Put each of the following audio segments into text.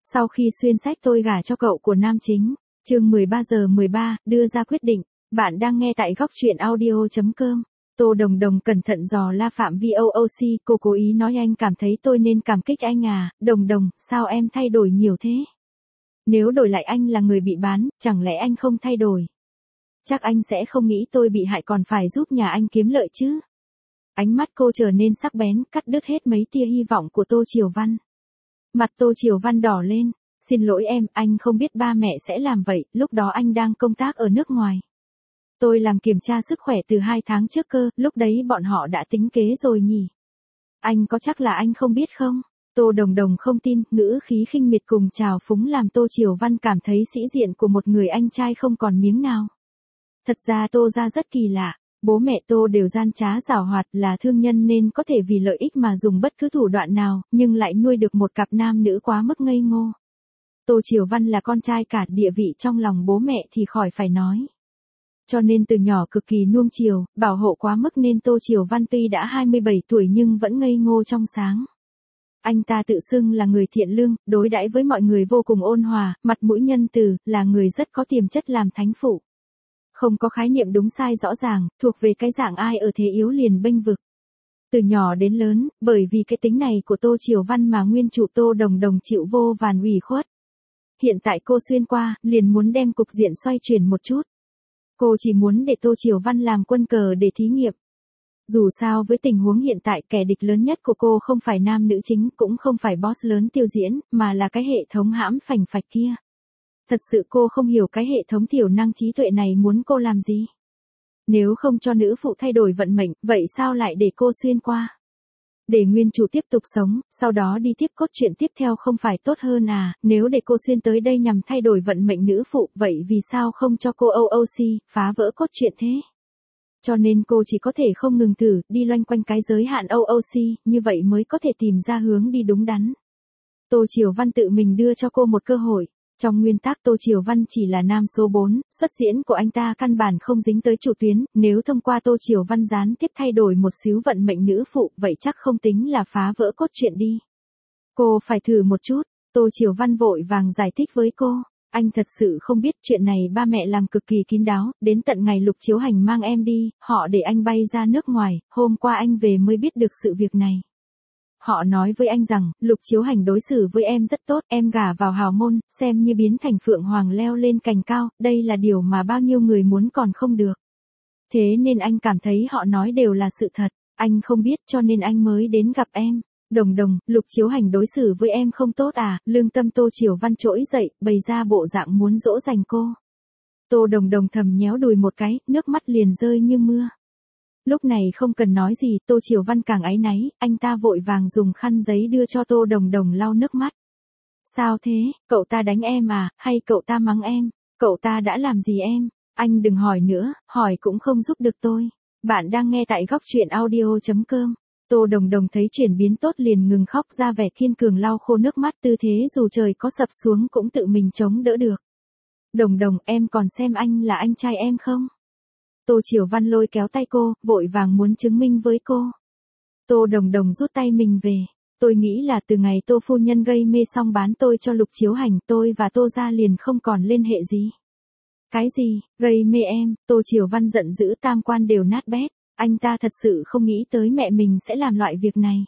Sau khi xuyên sách Tôi gả cho cậu của nam chính, chương 13:13, đưa ra quyết định. Bạn đang nghe tại góc truyện audio.com. Tô Đồng Đồng cẩn thận dò la phạm vi OOC, cô cố ý nói anh cảm thấy tôi nên cảm kích anh à, Đồng Đồng, sao em thay đổi nhiều thế? Nếu đổi lại anh là người bị bán, chẳng lẽ anh không thay đổi? Chắc anh sẽ không nghĩ tôi bị hại còn phải giúp nhà anh kiếm lợi chứ? Ánh mắt cô trở nên sắc bén, cắt đứt hết mấy tia hy vọng của Tô Triều Văn. Mặt Tô Triều Văn đỏ lên, xin lỗi em, anh không biết ba mẹ sẽ làm vậy, lúc đó anh đang công tác ở nước ngoài. Tôi làm kiểm tra sức khỏe từ 2 tháng trước cơ, lúc đấy bọn họ đã tính kế rồi nhỉ? Anh có chắc là anh không biết không? Tô Đồng Đồng không tin, ngữ khí khinh miệt cùng trào phúng làm Tô Triều Văn cảm thấy sĩ diện của một người anh trai không còn miếng nào. Thật ra Tô gia rất kỳ lạ, bố mẹ Tô đều gian trá giảo hoạt, là thương nhân nên có thể vì lợi ích mà dùng bất cứ thủ đoạn nào, nhưng lại nuôi được một cặp nam nữ quá mức ngây ngô. Tô Triều Văn là con trai cả, địa vị trong lòng bố mẹ thì khỏi phải nói. Cho nên từ nhỏ cực kỳ nuông chiều, bảo hộ quá mức nên Tô Triều Văn tuy đã 27 tuổi nhưng vẫn ngây ngô trong sáng. Anh ta tự xưng là người thiện lương, đối đãi với mọi người vô cùng ôn hòa, mặt mũi nhân từ, là người rất có tiềm chất làm thánh phụ. Không có khái niệm đúng sai rõ ràng, thuộc về cái dạng ai ở thế yếu liền bênh vực. Từ nhỏ đến lớn, bởi vì cái tính này của Tô Triều Văn mà nguyên chủ Tô Đồng Đồng chịu vô vàn ủy khuất. Hiện tại cô xuyên qua, liền muốn đem cục diện xoay chuyển một chút. Cô chỉ muốn để Tô Triều Văn làm quân cờ để thí nghiệm. Dù sao với tình huống hiện tại, kẻ địch lớn nhất của cô không phải nam nữ chính, cũng không phải boss lớn Tiêu Diễn, mà là cái hệ thống hãm phành phạch kia. Thật sự cô không hiểu cái hệ thống thiểu năng trí tuệ này muốn cô làm gì. Nếu không cho nữ phụ thay đổi vận mệnh, vậy sao lại để cô xuyên qua? Để nguyên chủ tiếp tục sống, sau đó đi tiếp cốt truyện tiếp theo không phải tốt hơn à? Nếu để cô xuyên tới đây nhằm thay đổi vận mệnh nữ phụ, vậy vì sao không cho cô OOC, phá vỡ cốt truyện thế? Cho nên cô chỉ có thể không ngừng thử, đi loanh quanh cái giới hạn OOC, như vậy mới có thể tìm ra hướng đi đúng đắn. Tô Triều Văn tự mình đưa cho cô một cơ hội. Trong nguyên tắc Tô Triều Văn chỉ là nam số 4, xuất diễn của anh ta căn bản không dính tới chủ tuyến, nếu thông qua Tô Triều Văn gián tiếp thay đổi một xíu vận mệnh nữ phụ, vậy chắc không tính là phá vỡ cốt truyện đi. Cô phải thử một chút, Tô Triều Văn vội vàng giải thích với cô, anh thật sự không biết chuyện này ba mẹ làm cực kỳ kín đáo, đến tận ngày Lục Chiếu Hành mang em đi, họ để anh bay ra nước ngoài, hôm qua anh về mới biết được sự việc này. Họ nói với anh rằng, Lục Chiếu Hành đối xử với em rất tốt, em gả vào hào môn, xem như biến thành phượng hoàng leo lên cành cao, đây là điều mà bao nhiêu người muốn còn không được. Thế nên anh cảm thấy họ nói đều là sự thật, anh không biết cho nên anh mới đến gặp em. Đồng Đồng, Lục Chiếu Hành đối xử với em không tốt à? Lương tâm Tô Triều Văn trỗi dậy, bày ra bộ dạng muốn dỗ dành cô. Tô Đồng Đồng thầm nhéo đùi một cái, nước mắt liền rơi như mưa. Lúc này không cần nói gì, Tô Triều Văn càng áy náy, anh ta vội vàng dùng khăn giấy đưa cho Tô Đồng Đồng lau nước mắt. Sao thế, cậu ta đánh em à, hay cậu ta mắng em, cậu ta đã làm gì em? Anh đừng hỏi nữa, hỏi cũng không giúp được tôi. Bạn đang nghe tại góc truyện audio.com. Tô Đồng Đồng thấy chuyển biến tốt liền ngừng khóc, ra vẻ kiên cường lau khô nước mắt, tư thế dù trời có sập xuống cũng tự mình chống đỡ được. Đồng Đồng, em còn xem anh là anh trai em không? Tô Triều Văn lôi kéo tay cô, vội vàng muốn chứng minh với cô. Tô Đồng Đồng rút tay mình về. Tôi nghĩ là từ ngày Tô phu nhân gây mê xong bán tôi cho Lục Chiếu Hành, tôi và Tô gia liền không còn liên hệ gì. Cái gì, gây mê em? Tô Triều Văn giận dữ, tam quan đều nát bét. Anh ta thật sự không nghĩ tới mẹ mình sẽ làm loại việc này.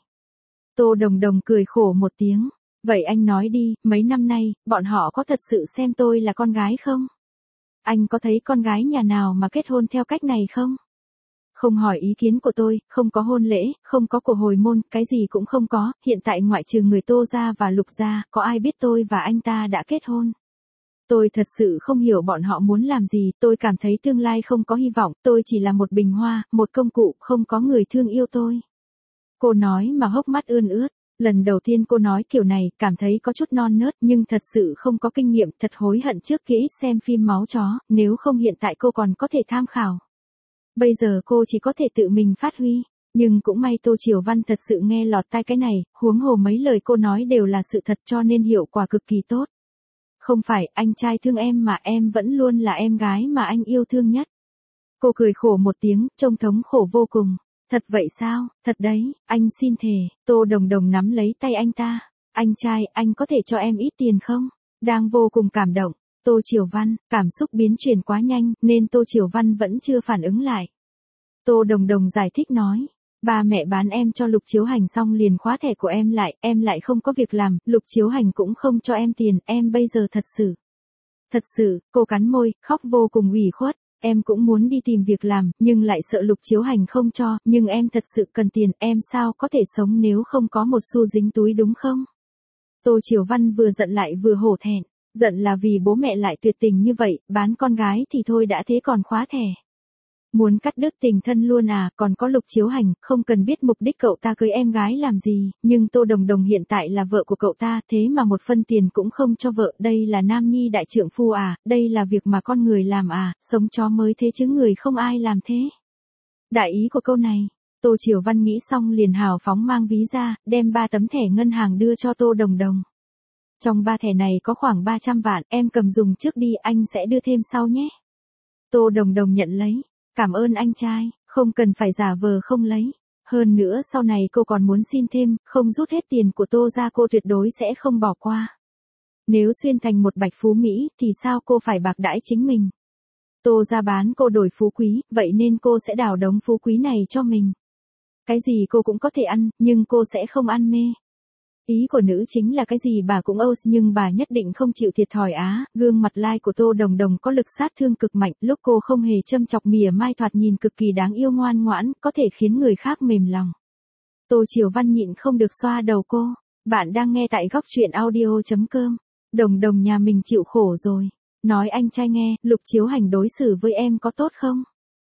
Tô Đồng Đồng cười khổ một tiếng. Vậy anh nói đi, mấy năm nay, bọn họ có thật sự xem tôi là con gái không? Anh có thấy con gái nhà nào mà kết hôn theo cách này không? Không hỏi ý kiến của tôi, không có hôn lễ, không có của hồi môn, cái gì cũng không có, hiện tại ngoại trừ người Tô gia và Lục gia, có ai biết tôi và anh ta đã kết hôn? Tôi thật sự không hiểu bọn họ muốn làm gì, tôi cảm thấy tương lai không có hy vọng, tôi chỉ là một bình hoa, một công cụ, không có người thương yêu tôi. Cô nói mà hốc mắt ươn ướt. Lần đầu tiên cô nói kiểu này, cảm thấy có chút non nớt nhưng thật sự không có kinh nghiệm, thật hối hận trước kia ít xem phim máu chó, nếu không hiện tại cô còn có thể tham khảo. Bây giờ cô chỉ có thể tự mình phát huy, nhưng cũng may Tô Triều Văn thật sự nghe lọt tai cái này, huống hồ mấy lời cô nói đều là sự thật cho nên hiệu quả cực kỳ tốt. Không phải, anh trai thương em mà em vẫn luôn là em gái mà anh yêu thương nhất. Cô cười khổ một tiếng, trông thống khổ vô cùng. Thật vậy sao, thật đấy, anh xin thề. Tô Đồng Đồng nắm lấy tay anh ta. Anh trai, anh có thể cho em ít tiền không? Đang vô cùng cảm động. Tô Triều Văn, cảm xúc biến chuyển quá nhanh, nên Tô Triều Văn vẫn chưa phản ứng lại. Tô Đồng Đồng giải thích nói. Ba mẹ bán em cho Lục Chiếu Hành xong liền khóa thẻ của em lại không có việc làm, Lục Chiếu Hành cũng không cho em tiền, em bây giờ thật sự, cô cắn môi, khóc vô cùng ủy khuất, em cũng muốn đi tìm việc làm, nhưng lại sợ Lục Chiếu Hành không cho, nhưng em thật sự cần tiền, em sao có thể sống nếu không có một xu dính túi đúng không? Tô Triều Văn vừa giận lại vừa hổ thẹn, giận là vì bố mẹ lại tuyệt tình như vậy, bán con gái thì thôi đã thế còn khóa thẻ. Muốn cắt đứt tình thân luôn à, còn có Lục Chiếu Hành, không cần biết mục đích cậu ta cưới em gái làm gì, nhưng Tô Đồng Đồng hiện tại là vợ của cậu ta, thế mà một phân tiền cũng không cho vợ, đây là nam nhi đại trượng phu à, đây là việc mà con người làm à, sống chó mới thế chứ người không ai làm thế. Đại ý của câu này, Tô Triều Văn nghĩ xong liền hào phóng mang ví ra, đem 3 tấm thẻ ngân hàng đưa cho Tô Đồng Đồng. Trong 3 thẻ này có khoảng 300 vạn, em cầm dùng trước đi, anh sẽ đưa thêm sau nhé. Tô Đồng Đồng nhận lấy. Cảm ơn anh trai, không cần phải giả vờ không lấy. Hơn nữa sau này cô còn muốn xin thêm, không rút hết tiền của Tô ra cô tuyệt đối sẽ không bỏ qua. Nếu xuyên thành một bạch phú Mỹ thì sao cô phải bạc đãi chính mình. Tô ra bán cô đổi phú quý, vậy nên cô sẽ đào đống phú quý này cho mình. Cái gì cô cũng có thể ăn, nhưng cô sẽ không ăn mê. Ý của nữ chính là cái gì bà cũng âu nhưng bà nhất định không chịu thiệt thòi á, gương mặt lai của Tô Đồng Đồng có lực sát thương cực mạnh, lúc cô không hề châm chọc mỉa mai thoạt nhìn cực kỳ đáng yêu ngoan ngoãn, có thể khiến người khác mềm lòng. Tô Triều Văn nhịn không được xoa đầu cô, bạn đang nghe tại góc truyện audio.com, Đồng Đồng nhà mình chịu khổ rồi, nói anh trai nghe, Lục Chiếu Hành đối xử với em có tốt không?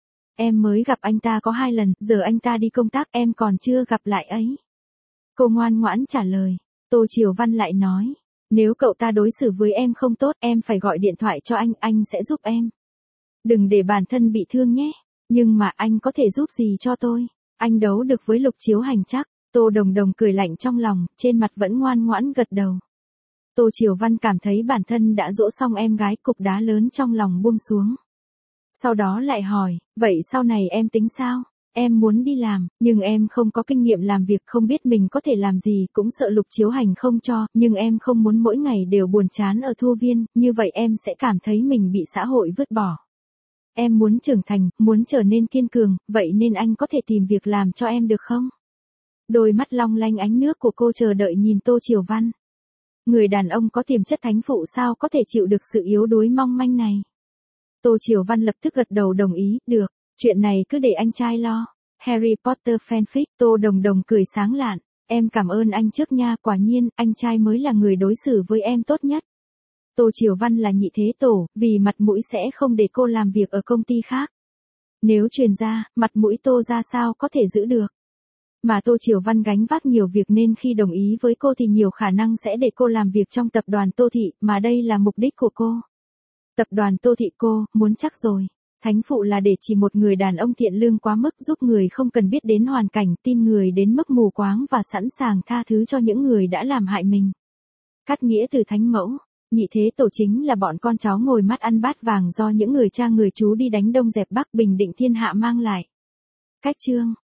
Em mới gặp anh ta có 2 lần, giờ anh ta đi công tác em còn chưa gặp lại ấy. Cô ngoan ngoãn trả lời. Tô Triều Văn lại nói. Nếu cậu ta đối xử với em không tốt em phải gọi điện thoại cho anh sẽ giúp em. Đừng để bản thân bị thương nhé. Nhưng mà anh có thể giúp gì cho tôi? Anh đấu được với Lục Chiếu Hành chắc. Tô Đồng Đồng cười lạnh trong lòng, trên mặt vẫn ngoan ngoãn gật đầu. Tô Triều Văn cảm thấy bản thân đã dỗ xong em gái, cục đá lớn trong lòng buông xuống. Sau đó lại hỏi, vậy sau này em tính sao? Em muốn đi làm, nhưng em không có kinh nghiệm làm việc, không biết mình có thể làm gì, cũng sợ Lục Chiếu Hành không cho, nhưng em không muốn mỗi ngày đều buồn chán ở Thu Viên, như vậy em sẽ cảm thấy mình bị xã hội vứt bỏ. Em muốn trưởng thành, muốn trở nên kiên cường, vậy nên anh có thể tìm việc làm cho em được không? Đôi mắt long lanh ánh nước của cô chờ đợi nhìn Tô Triều Văn. Người đàn ông có tiềm chất thánh phụ sao có thể chịu được sự yếu đuối mong manh này? Tô Triều Văn lập tức gật đầu đồng ý, được. Chuyện này cứ để anh trai lo. Harry Potter fanfic, Tô Đồng Đồng cười sáng lạn. Em cảm ơn anh trước nha, quả nhiên, anh trai mới là người đối xử với em tốt nhất. Tô Triều Văn là nhị thế tổ, vì mặt mũi sẽ không để cô làm việc ở công ty khác. Nếu truyền ra, mặt mũi Tô ra sao có thể giữ được. Mà Tô Triều Văn gánh vác nhiều việc nên khi đồng ý với cô thì nhiều khả năng sẽ để cô làm việc trong tập đoàn Tô Thị, mà đây là mục đích của cô. Tập đoàn Tô Thị cô, muốn chắc rồi. Thánh phụ là để chỉ một người đàn ông thiện lương quá mức, giúp người không cần biết đến hoàn cảnh, tin người đến mức mù quáng và sẵn sàng tha thứ cho những người đã làm hại mình. Cắt nghĩa từ thánh mẫu, nhị thế tổ chính là bọn con cháu ngồi mắt ăn bát vàng do những người cha người chú đi đánh Đông dẹp Bắc bình định thiên hạ mang lại. Cách chương